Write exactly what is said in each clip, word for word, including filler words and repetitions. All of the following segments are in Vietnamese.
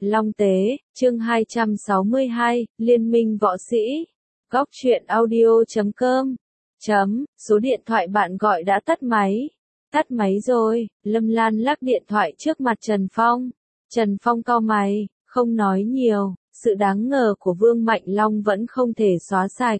Long Tế, chương hai trăm sáu mươi hai, Liên minh võ sĩ. Góc truyện audio chấm com. Chấm, số điện thoại bạn gọi đã tắt máy. Tắt máy rồi, Lâm Lan lắc điện thoại trước mặt Trần Phong. Trần Phong cau mày, không nói nhiều, sự đáng ngờ của Vương Mạnh Long vẫn không thể xóa sạch.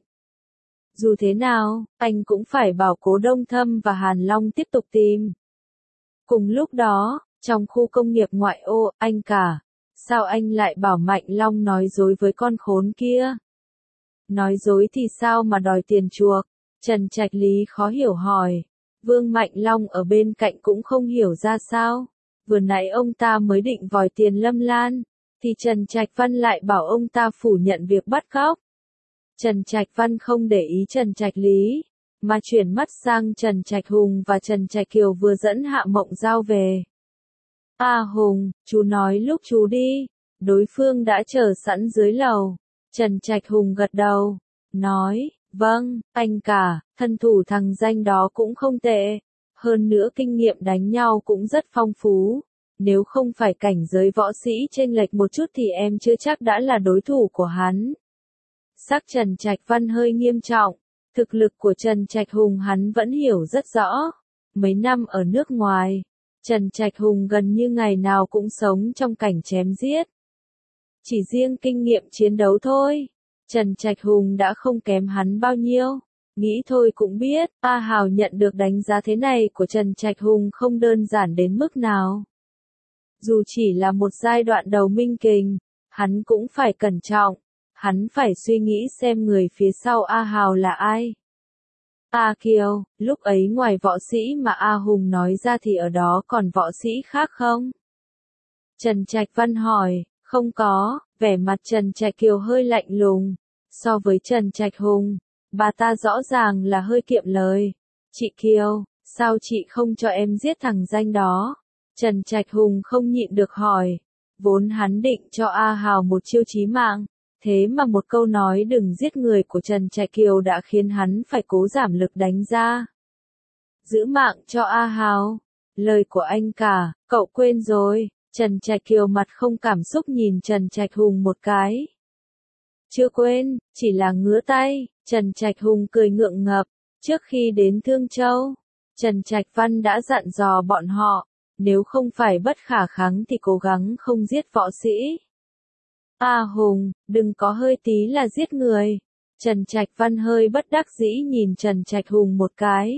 Dù thế nào, anh cũng phải bảo Cố Đông Thâm và Hàn Long tiếp tục tìm. Cùng lúc đó, trong khu công nghiệp ngoại ô, anh cả, sao anh lại bảo Mạnh Long nói dối với con khốn kia? Nói dối thì sao mà đòi tiền chuộc? Trần Trạch Lý khó hiểu hỏi. Vương Mạnh Long ở bên cạnh cũng không hiểu ra sao. Vừa nãy ông ta mới định vòi tiền Lâm Lan, thì Trần Trạch Văn lại bảo ông ta phủ nhận việc bắt cóc. Trần Trạch Văn không để ý Trần Trạch Lý, mà chuyển mắt sang Trần Trạch Hùng và Trần Trạch Kiều vừa dẫn Hạ Mộng Giao về. A Hùng, chú nói lúc chú đi, đối phương đã chờ sẵn dưới lầu. Trần Trạch Hùng gật đầu, nói, vâng, anh cả, thân thủ thằng danh đó cũng không tệ. Hơn nữa kinh nghiệm đánh nhau cũng rất phong phú. Nếu không phải cảnh giới võ sĩ chênh lệch một chút thì em chưa chắc đã là đối thủ của hắn. Sắc Trần Trạch Văn hơi nghiêm trọng. Thực lực của Trần Trạch Hùng hắn vẫn hiểu rất rõ. Mấy năm ở nước ngoài, Trần Trạch Hùng gần như ngày nào cũng sống trong cảnh chém giết. Chỉ riêng kinh nghiệm chiến đấu thôi, Trần Trạch Hùng đã không kém hắn bao nhiêu. Nghĩ thôi cũng biết, A Hào nhận được đánh giá thế này của Trần Trạch Hùng không đơn giản đến mức nào. Dù chỉ là một giai đoạn đầu minh kình, hắn cũng phải cẩn trọng. Hắn phải suy nghĩ xem người phía sau A Hào là ai. A Kiều, lúc ấy ngoài võ sĩ mà A Hùng nói ra thì ở đó còn võ sĩ khác không? Trần Trạch Văn hỏi, không có, vẻ mặt Trần Trạch Kiều hơi lạnh lùng. So với Trần Trạch Hùng, bà ta rõ ràng là hơi kiệm lời. Chị Kiều, sao chị không cho em giết thằng danh đó? Trần Trạch Hùng không nhịn được hỏi. Vốn hắn định cho A Hào một chiêu chí mạng. Thế mà một câu nói đừng giết người của Trần Trạch Kiều đã khiến hắn phải cố giảm lực đánh ra. Giữ mạng cho A Hào. Lời của anh cả, cậu quên rồi. Trần Trạch Kiều mặt không cảm xúc nhìn Trần Trạch Hùng một cái. Chưa quên, chỉ là ngứa tay. Trần Trạch Hùng cười ngượng ngập. Trước khi đến Thương Châu, Trần Trạch Văn đã dặn dò bọn họ, nếu không phải bất khả kháng thì cố gắng không giết võ sĩ. A Hùng, đừng có hơi tí là giết người. Trần Trạch Văn hơi bất đắc dĩ nhìn Trần Trạch Hùng một cái.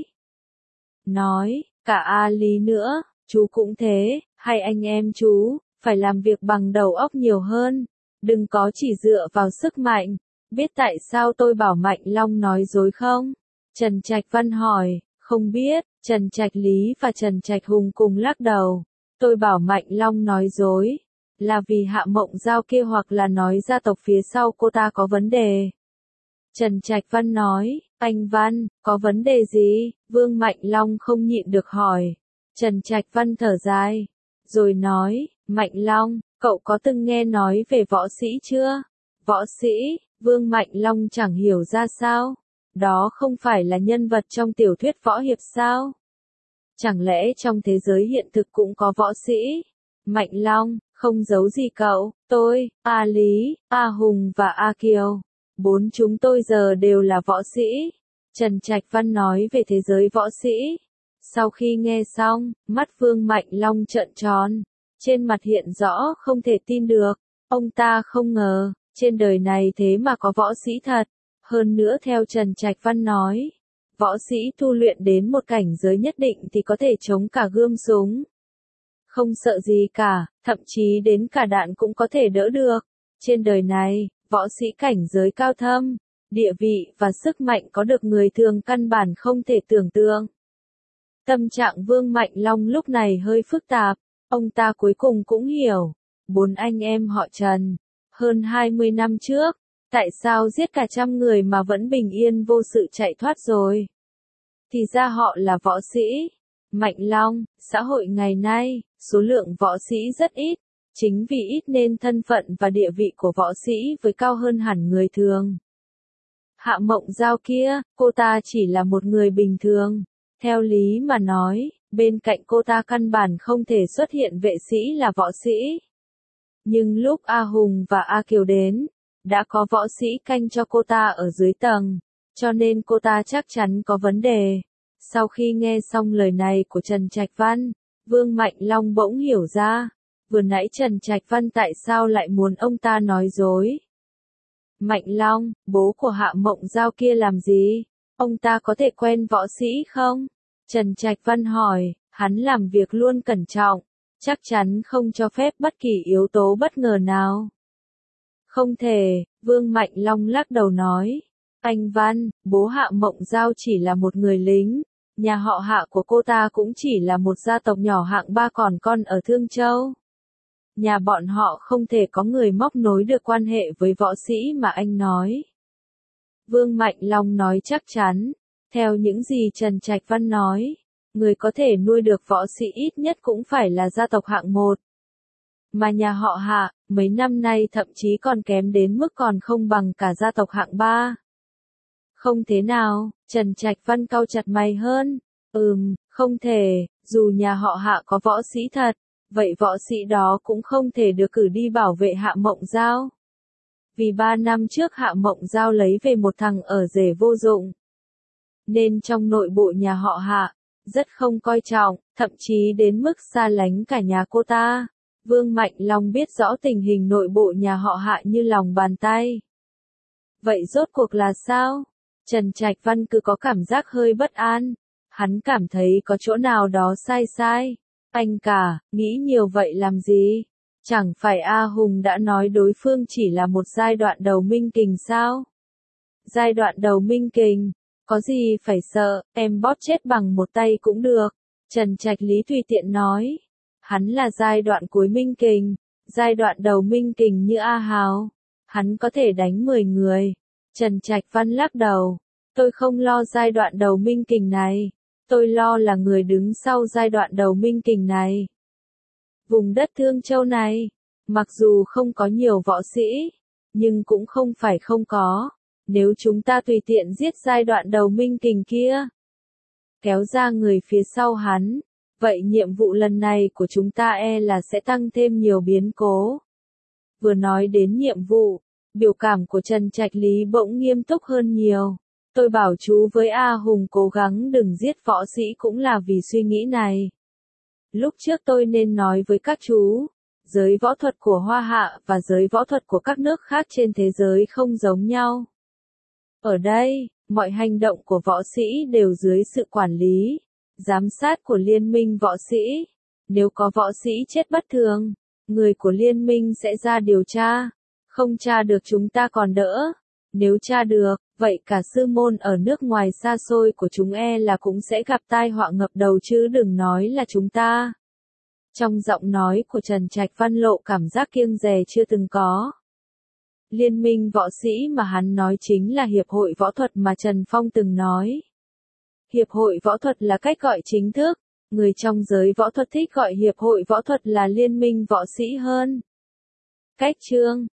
Nói, cả A Lý nữa, chú cũng thế, hay anh em chú, phải làm việc bằng đầu óc nhiều hơn. Đừng có chỉ dựa vào sức mạnh. Biết tại sao tôi bảo Mạnh Long nói dối không? Trần Trạch Văn hỏi, không biết. Trần Trạch Lý và Trần Trạch Hùng cùng lắc đầu. Tôi bảo Mạnh Long nói dối là vì Hạ Mộng Giao kia hoặc là nói gia tộc phía sau cô ta có vấn đề. Trần Trạch Văn nói, anh Văn, có vấn đề gì? Vương Mạnh Long không nhịn được hỏi. Trần Trạch Văn thở dài, rồi nói, Mạnh Long, cậu có từng nghe nói về võ sĩ chưa? Võ sĩ, Vương Mạnh Long chẳng hiểu ra sao. Đó không phải là nhân vật trong tiểu thuyết võ hiệp sao? Chẳng lẽ trong thế giới hiện thực cũng có võ sĩ? Mạnh Long, không giấu gì cậu, tôi, A Lý, A Hùng và A Kiều. Bốn chúng tôi giờ đều là võ sĩ. Trần Trạch Văn nói về thế giới võ sĩ. Sau khi nghe xong, mắt Vương Mạnh Long trợn tròn. Trên mặt hiện rõ không thể tin được. Ông ta không ngờ, trên đời này thế mà có võ sĩ thật. Hơn nữa theo Trần Trạch Văn nói, võ sĩ tu luyện đến một cảnh giới nhất định thì có thể chống cả gươm súng. Không sợ gì cả, thậm chí đến cả đạn cũng có thể đỡ được. Trên đời này, võ sĩ cảnh giới cao thâm, địa vị và sức mạnh có được người thường căn bản không thể tưởng tượng. Tâm trạng Vương Mạnh Long lúc này hơi phức tạp, ông ta cuối cùng cũng hiểu. Bốn anh em họ Trần, hơn hai mươi năm trước, tại sao giết cả trăm người mà vẫn bình yên vô sự chạy thoát rồi? Thì ra họ là võ sĩ. Mạnh Long, xã hội ngày nay, số lượng võ sĩ rất ít, chính vì ít nên thân phận và địa vị của võ sĩ với cao hơn hẳn người thường. Hạ Mộng Giao kia, cô ta chỉ là một người bình thường. Theo lý mà nói, bên cạnh cô ta căn bản không thể xuất hiện vệ sĩ là võ sĩ. Nhưng lúc A Hùng và A Kiều đến, đã có võ sĩ canh cho cô ta ở dưới tầng, cho nên cô ta chắc chắn có vấn đề. Sau khi nghe xong lời này của Trần Trạch Văn, Vương Mạnh Long bỗng hiểu ra, vừa nãy Trần Trạch Văn tại sao lại muốn ông ta nói dối. Mạnh Long, bố của Hạ Mộng Giao kia làm gì? Ông ta có thể quen võ sĩ không? Trần Trạch Văn hỏi, hắn làm việc luôn cẩn trọng, chắc chắn không cho phép bất kỳ yếu tố bất ngờ nào. Không thể, Vương Mạnh Long lắc đầu nói. Anh Văn, bố Hạ Mộng Giao chỉ là một người lính, nhà họ Hạ của cô ta cũng chỉ là một gia tộc nhỏ hạng ba còn con ở Thương Châu. Nhà bọn họ không thể có người móc nối được quan hệ với võ sĩ mà anh nói. Vương Mạnh Long nói chắc chắn, theo những gì Trần Trạch Văn nói, người có thể nuôi được võ sĩ ít nhất cũng phải là gia tộc hạng một. Mà nhà họ Hạ, mấy năm nay thậm chí còn kém đến mức còn không bằng cả gia tộc hạng ba. Không thế nào, Trần Trạch Văn cau chặt mày hơn. Ừm, không thể, dù nhà họ Hạ có võ sĩ thật, vậy võ sĩ đó cũng không thể được cử đi bảo vệ Hạ Mộng Giao. Vì ba năm trước Hạ Mộng Giao lấy về một thằng ở rể vô dụng. Nên trong nội bộ nhà họ Hạ, rất không coi trọng, thậm chí đến mức xa lánh cả nhà cô ta. Vương Mạnh Long biết rõ tình hình nội bộ nhà họ Hạ như lòng bàn tay. Vậy rốt cuộc là sao? Trần Trạch Văn cứ có cảm giác hơi bất an. Hắn cảm thấy có chỗ nào đó sai sai. Anh cả, nghĩ nhiều vậy làm gì? Chẳng phải A Hùng đã nói đối phương chỉ là một giai đoạn đầu minh kình sao? Giai đoạn đầu minh kình, có gì phải sợ, em bóp chết bằng một tay cũng được. Trần Trạch Lý tùy tiện nói. Hắn là giai đoạn cuối minh kình, giai đoạn đầu minh kình như A Hào. Hắn có thể đánh mười người. Trần Trạch Văn lắc đầu. Tôi không lo giai đoạn đầu minh kình này. Tôi lo là người đứng sau giai đoạn đầu minh kình này. Vùng đất Thương Châu này, mặc dù không có nhiều võ sĩ, nhưng cũng không phải không có. Nếu chúng ta tùy tiện giết giai đoạn đầu minh kình kia, kéo ra người phía sau hắn, vậy nhiệm vụ lần này của chúng ta e là sẽ tăng thêm nhiều biến cố. Vừa nói đến nhiệm vụ, biểu cảm của Trần Trạch Lý bỗng nghiêm túc hơn nhiều. Tôi bảo chú với A Hùng cố gắng đừng giết võ sĩ cũng là vì suy nghĩ này. Lúc trước tôi nên nói với các chú, giới võ thuật của Hoa Hạ và giới võ thuật của các nước khác trên thế giới không giống nhau. Ở đây, mọi hành động của võ sĩ đều dưới sự quản lý, giám sát của liên minh võ sĩ. Nếu có võ sĩ chết bất thường, người của liên minh sẽ ra điều tra. Không tra được chúng ta còn đỡ. Nếu tra được, vậy cả sư môn ở nước ngoài xa xôi của chúng e là cũng sẽ gặp tai họa ngập đầu chứ đừng nói là chúng ta. Trong giọng nói của Trần Trạch Văn lộ cảm giác kiêng dè chưa từng có. Liên minh võ sĩ mà hắn nói chính là Hiệp hội Võ thuật mà Trần Phong từng nói. Hiệp hội Võ thuật là cách gọi chính thức, người trong giới võ thuật thích gọi Hiệp hội Võ thuật là Liên minh võ sĩ hơn. Cách chương